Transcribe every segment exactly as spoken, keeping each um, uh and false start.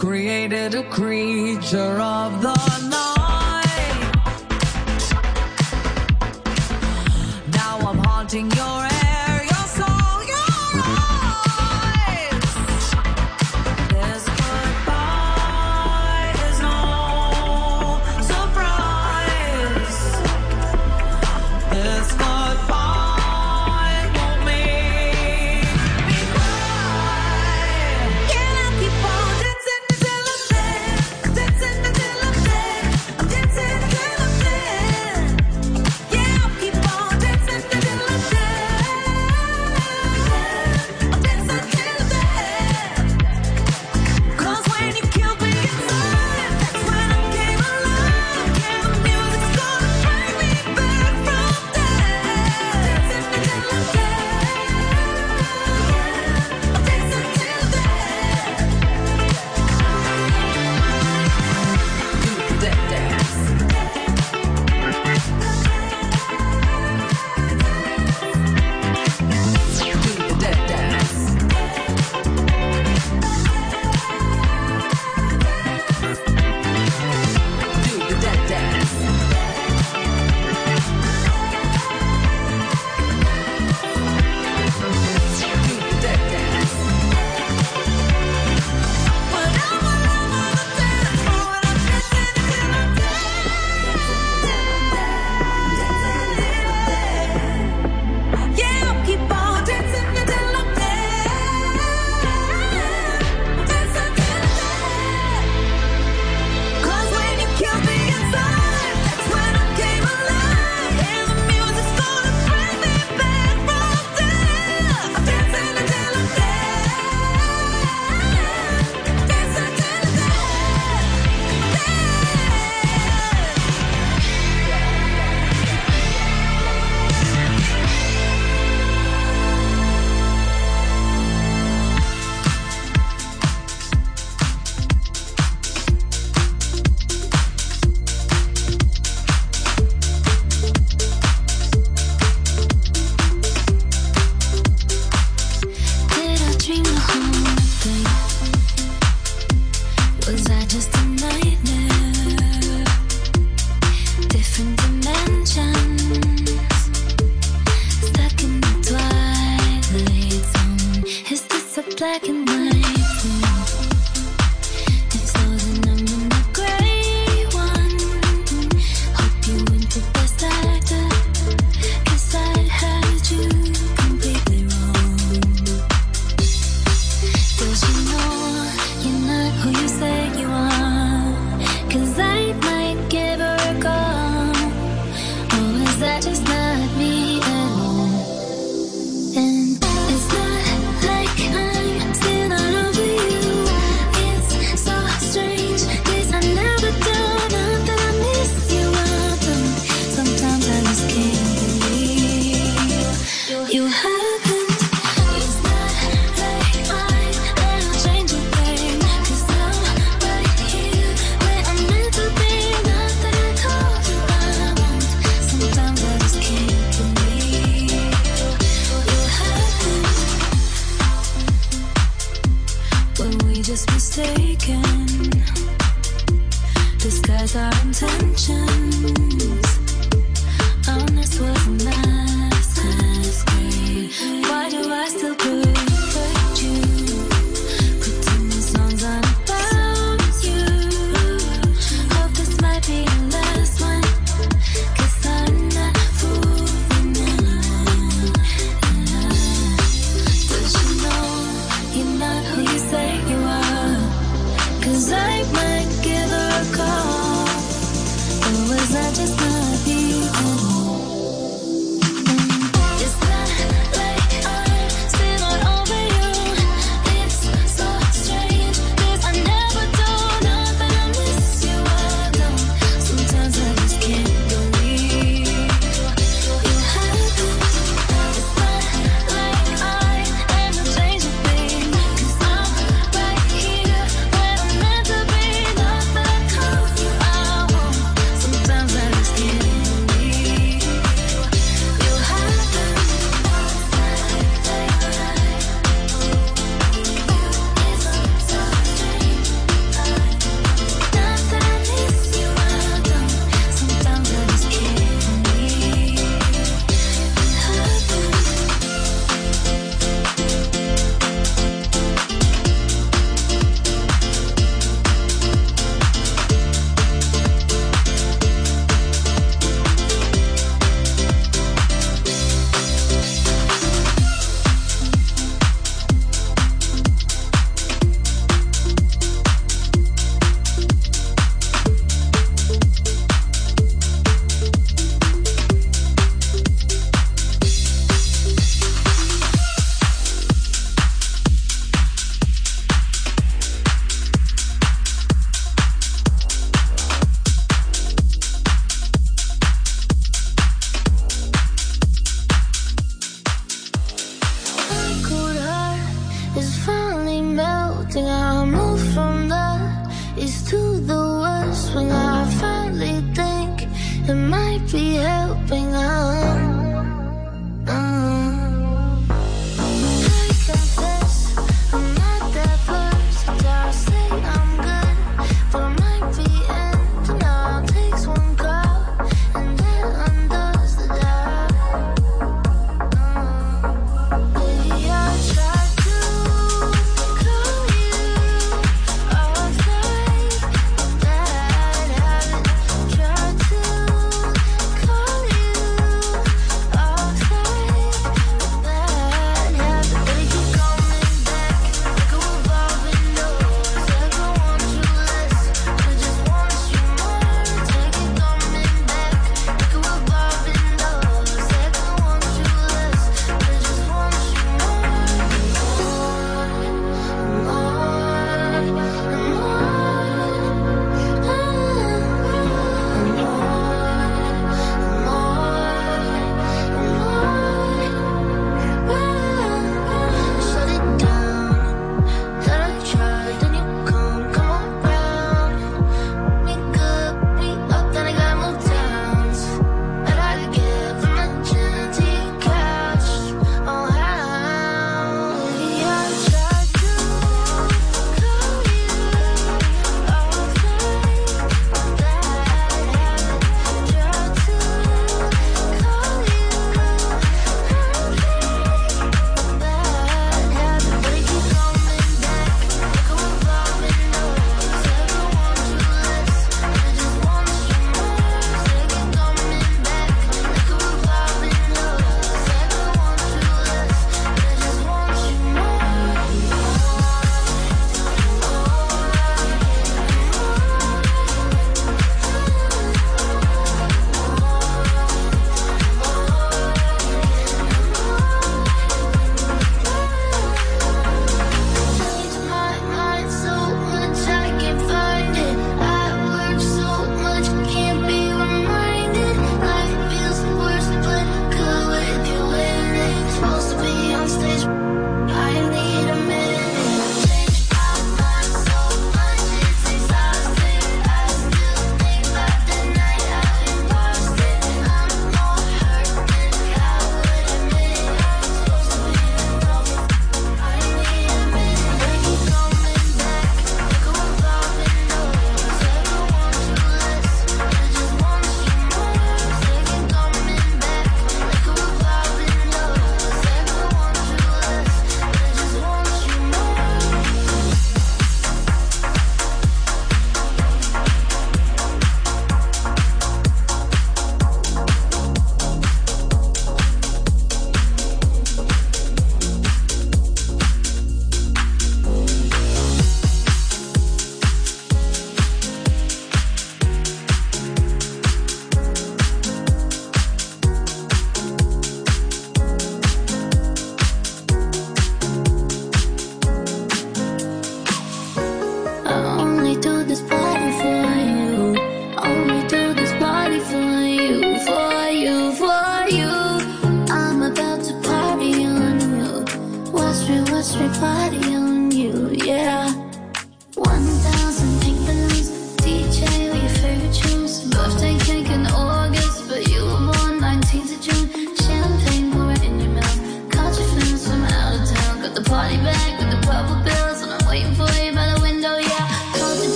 created a creature of the night. Now I'm haunting your air, your soul, your eyes. This goodbye is no surprise. This goodbye won't make me cry. Can I keep on dancing until I'm dead? Dancing until I'm dead. I'm dancing until I'm dead. Yeah, I'll keep on dancing until I'm dead. I'm dancing until I'm dead. 'Cause when you killed me inside, that's when I came alive. Yeah, the music's gonna bring me back from dead. Dancing until I'm dead. I'm dancing until I'm dead. Do the dead dance. Do the dead dance. Do the dead dance. Do the dead dance. When I'm all over the dance floor and I'm dancing until I'm dead. Yeah, I'll keep on dancing until I'm dead. Dancing until I'm dead. 'Cause when you killed me inside, that's when I came alive. And the music's gonna bring me back from death. I'm dancing until I'm dead. Dancing until I'm dead. Did I dream the whole thing? Was I just a nightmare? Different dimensions, stuck in the twilight zone. Is this a black and white room? If so, then I'm in the gray one. Hope you went the best actor, 'cause I had you completely wrong. Does you know you're not who you say you are? 'Cause I might give her a call. Or is that just not me anymore? And it's not like I'm still not over you. It's so strange, 'cause I never do. Not that I miss you, I don't. Sometimes I just can't believe you happened. It's not like I'm gonna change a thing, 'cause I'm right here where I'm meant to be. Not that I told you I won't. Sometimes I just can't believe you happened. Were we just mistaken? Disguise our intentions. Honest was a masquerade. Why do I still protect you? Pretend the songs aren't about you. Hope this might be the last one, 'cause I'm not fooling anyone. Does you know you're not who you say you are? 'Cause I might give her a call. Or was I just not you anymore? Think I moved from the east to the west when I finally think it might be helping out.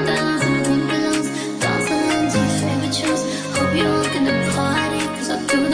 Hope you're gonna party, 'cause I do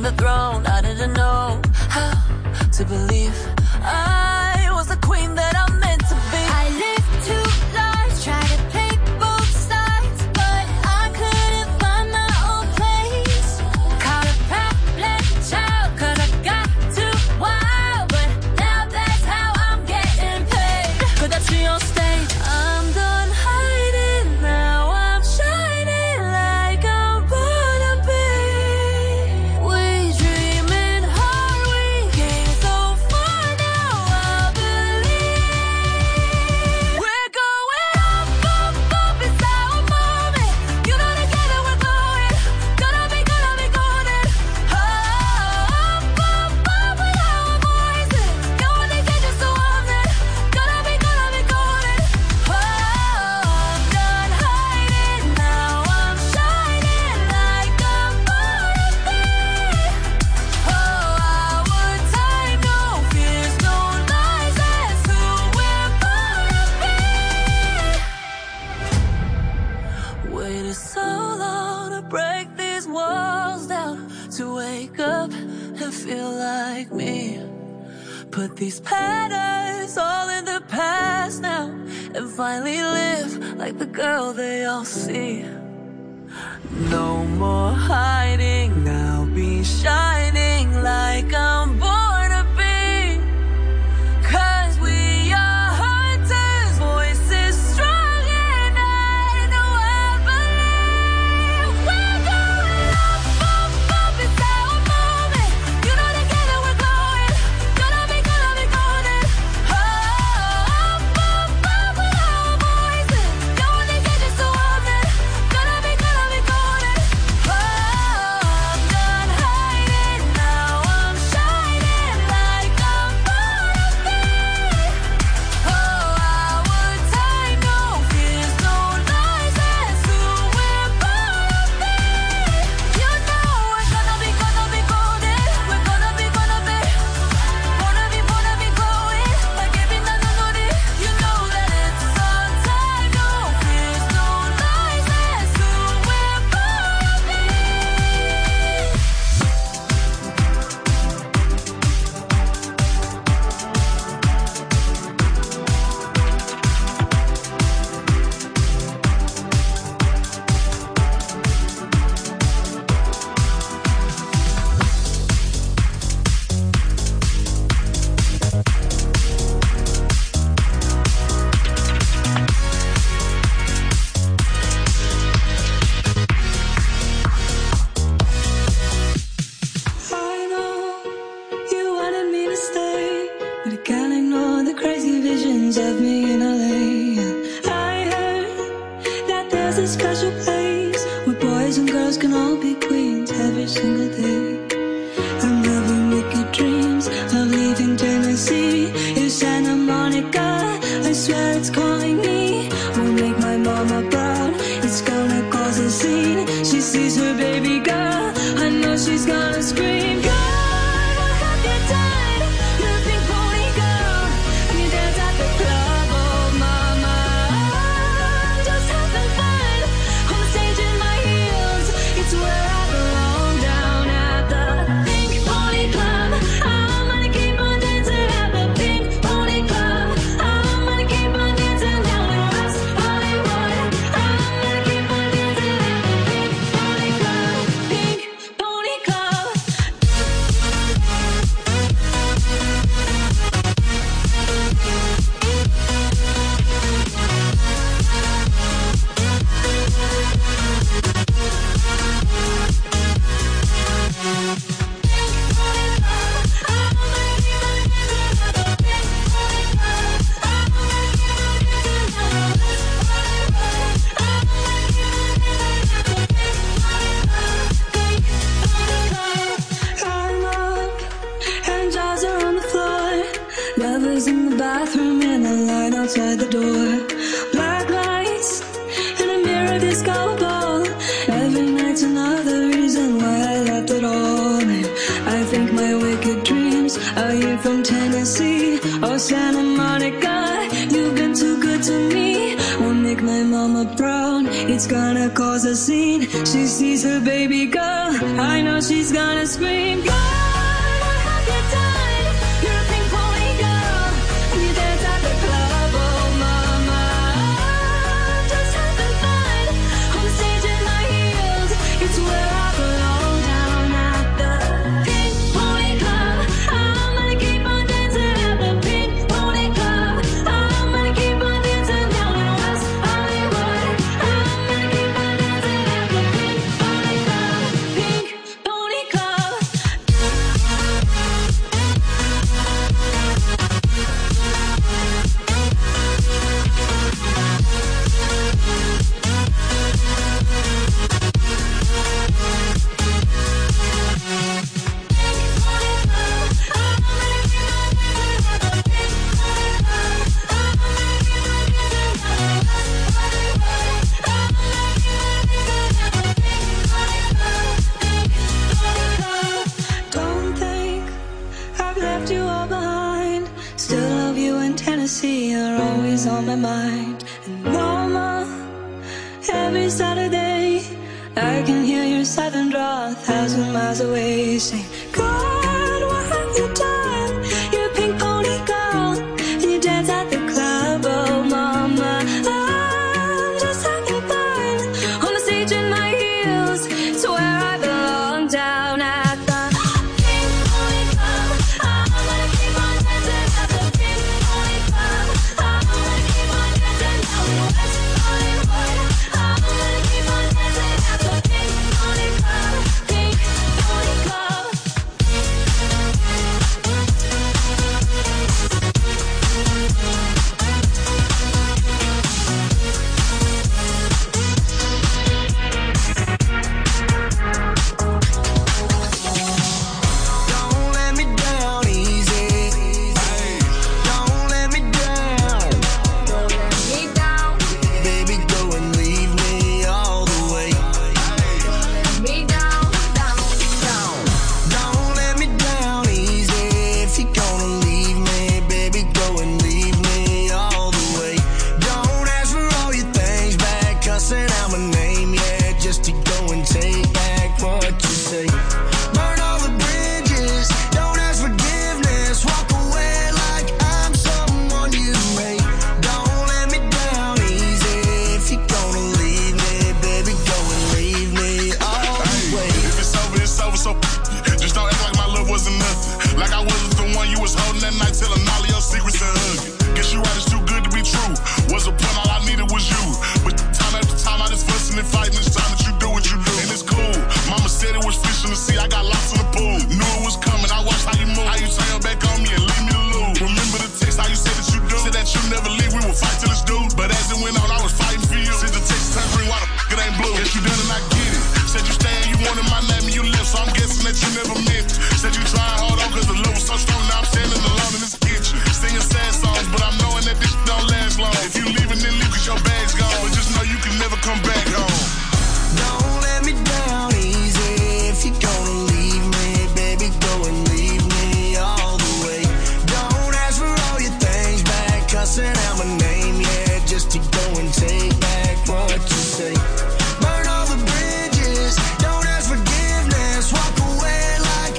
in the throne. I didn't know how to believe I was the queen that I'm meant to be. I lived two lives, tried to play both sides, but I couldn't find my own place. Caught a problem child, cause I got too wild, but now that's how I'm getting paid. Could I see on stage? I'm done hiding, now I'm shining like I'm born to be. We dreaming hard, we came so far, now I believe. We're going up, up, up, it's our moment. You know together we're glowing. Gonna be, gonna be golden. Oh, up, up, up with our voices. Going to get you so often. Gonna be, gonna be golden. Oh, I'm done hiding, now I'm shining like I'm born to be. Oh, our time, no fears, no lies, that's who we're born to be. Waited so long to break these walls down, to wake up and feel like me. Put these patterns all in the past now, and finally live like the girl they all see. No more hiding, I'll be shining like I'm born to be. Cause we are hunters, voices strong, and I know I believe. We're going up, up, up, it's our moment. You know together we're glowing. Gonna be, gonna be golden. Oh, up, up, up with our voices. Going to get you so often. Gonna be, gonna be golden. Oh, I'm done hiding, now I'm shining like I'm born to be. Oh, our time, no fears, no lies, that's who we're born to be. You know we're gonna be, gonna be golden. We're gonna be, gonna be, wanna be, wanna be glowing like every night on it. You know that it's our time, no fears, no lies, that's who we're born to be. I know you wanted me to stay, but I can't ignore the crazy visions of me in L A. I heard that there's a special place where boys and girls can all be queens every single day. I'm having wicked dreams of leaving Tennessee. It's Santa Monica, I swear it's calling me. Will make my mama proud, it's gonna cause a scene. She sees her baby girl, I know she's gonna scream. God, what have you done? You're a pink pony girl, and you dance at the club. Oh mama, I'm just having fun on the stage in my heels. It's where I belong, down at the Pink Pony Club. I'm gonna keep on dancing at the Pink Pony Club. I'm gonna keep on dancing down in West Hollywood. I'm gonna keep on dancing at the Pink Pony Club. Pink Pony Club. I'm up and jaws are on the floor. Lovers in the bathroom and a line outside the door. Black lights and a mirror disco ball. Every night's another reason why I left it all. And I think my wicked dreams are you from Tennessee or Santa Monica. You've been too good to me. Won't make my mama proud. It's gonna cause a scene. She sees her baby girl, I know she's gonna scream. God, what have you done? You're a pink pony girl, and you dance at the club. Oh mama, I'm just having fun on the stage in my heels. It's where I belong, down at the Pink Pony Club. I'm gonna keep on dancing at the Pink Pony Club. I'm gonna keep on dancing down in West Hollywood. I'm gonna keep on dancing at the Pink Pony Club. Pink Pony Club. Don't think I've left you all behind. Still love you in Tennessee, you're always on my mind. And mama, every Saturday I can hear your southern draw a thousand miles away, saying, God, what have you done? You're a pink pony girl, and you dance at the club. Oh mama, I'm just having fun on the stage in my heels. It's where I belong, down at the Pink Pony Club. I'm gonna keep on dancing at the Pink Pony Club. I'm gonna keep on dancing down in West Hollywood. I'm gonna keep on dancing at the Pink Pony Club. Pink Pony Club. Don't let me down easy. Don't let me down. Don't let me down. Baby, go and leave me all the way. Don't let me down, down, down. Don't let me down easy. If you're gonna leave me, baby, go and leave me all the way. Don't ask for all your things back, cussing out my name, yeah, just to go and take back what you say. Burn all the bridges, don't ask forgiveness. Walk away like I'm someone you hate. Don't let me down easy. If you're gonna leave me, baby, go and leave me all the way. If it's over, it's over, so just don't act like my love wasn't nothing. Like I wasn't the one you was holding that night, telling all of your secrets and hugging. Guess you right, it's too good to be true. Was a point, all I needed was you. But time after time, I just fussing and fighting. It's time that you do what you do. And it's cool. Mama said it was fish in the sea, I got lots in the pool. Knew it was coming, I watched how you move. How you turn your back on me and leave me to lose. Remember the text, how you said that you do. Said that you never leave, we will fight till it's due. But as it went on, I was fighting for you. Since the text turned green, why the f*** it ain't blue? Guess you done and I get it. Said you staying, you wanted my name and you left, so I'm guessing that you never meant it. Said you trying hard on cause the love was so strong, now I'm standing alone in this kitchen. Singing sad songs, but I'm knowing that this don't last long. If you leaving, then leave cause your bag's gone. But just know you can never come back home. Don't let me down easy. If you're gonna leave me, baby, go and leave me all the way. Don't ask for all your things back, cussing out my name, yeah, just to go and take back what you say. Burn all the bridges, don't ask forgiveness. Walk away like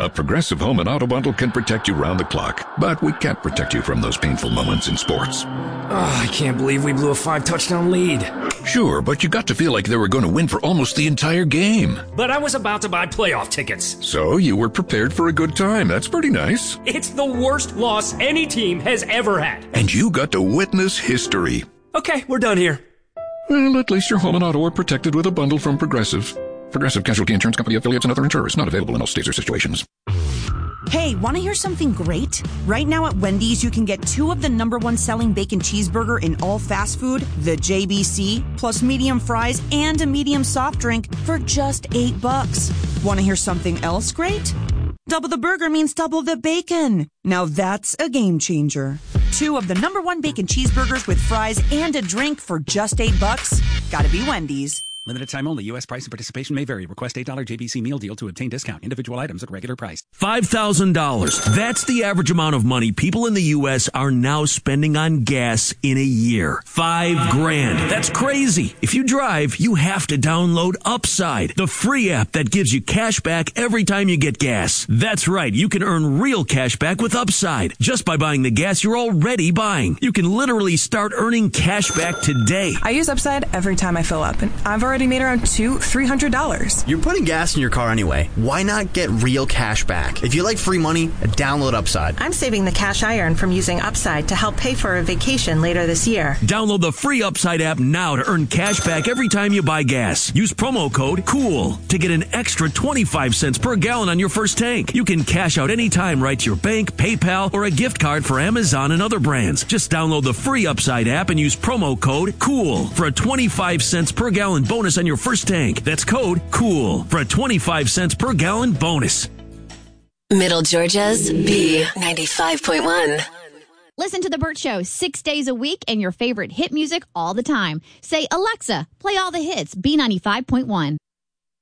A Progressive Home and Auto Bundle can protect you round the clock, but we can't protect you from those painful moments in sports. Oh, I can't believe we blew a five-touchdown lead. Sure, but you got to feel like they were going to win for almost the entire game. But I was about to buy playoff tickets. So you were prepared for a good time. That's pretty nice. It's the worst loss any team has ever had. And you got to witness history. Okay, we're done here. Well, at least your home and auto are protected with a bundle from Progressive. Progressive Casualty Insurance Company affiliates and other insurers. Not available in all states or situations. Hey, want to hear something great? Right now at Wendy's, you can get two of the number one selling bacon cheeseburger in all fast food, the J B C, plus medium fries and a medium soft drink for just eight bucks. Want to hear something else great? Double the burger means double the bacon. Now that's a game changer. Two of the number one bacon cheeseburgers with fries and a drink for just eight bucks. Gotta be Wendy's. Limited time only. U S price and participation may vary. Request eight dollars J B C meal deal to obtain discount. Individual items at regular price. five thousand dollars. That's the average amount of money people in the U S are now spending on gas in a year. Five grand. That's crazy. If you drive, you have to download Upside, the free app that gives you cash back every time you get gas. That's right. You can earn real cash back with Upside just by buying the gas you're already buying. You can literally start earning cash back today. I use Upside every time I fill up, and I've already made around two, three hundred dollars. You're putting gas in your car anyway. Why not get real cash back? If you like free money, download Upside. I'm saving the cash I earn from using Upside to help pay for a vacation later this year. Download the free Upside app now to earn cash back every time you buy gas. Use promo code COOL to get an extra twenty-five cents per gallon on your first tank. You can cash out anytime right to your bank, PayPal, or a gift card for Amazon and other brands. Just download the free Upside app and use promo code COOL for a twenty-five cents per gallon bonus on your first tank. That's code COOL for a twenty-five cents per gallon bonus. Middle Georgia's B ninety-five point one. Listen to The Burt Show six days a week and your favorite hit music all the time. Say, Alexa, play all the hits, B ninety-five point one.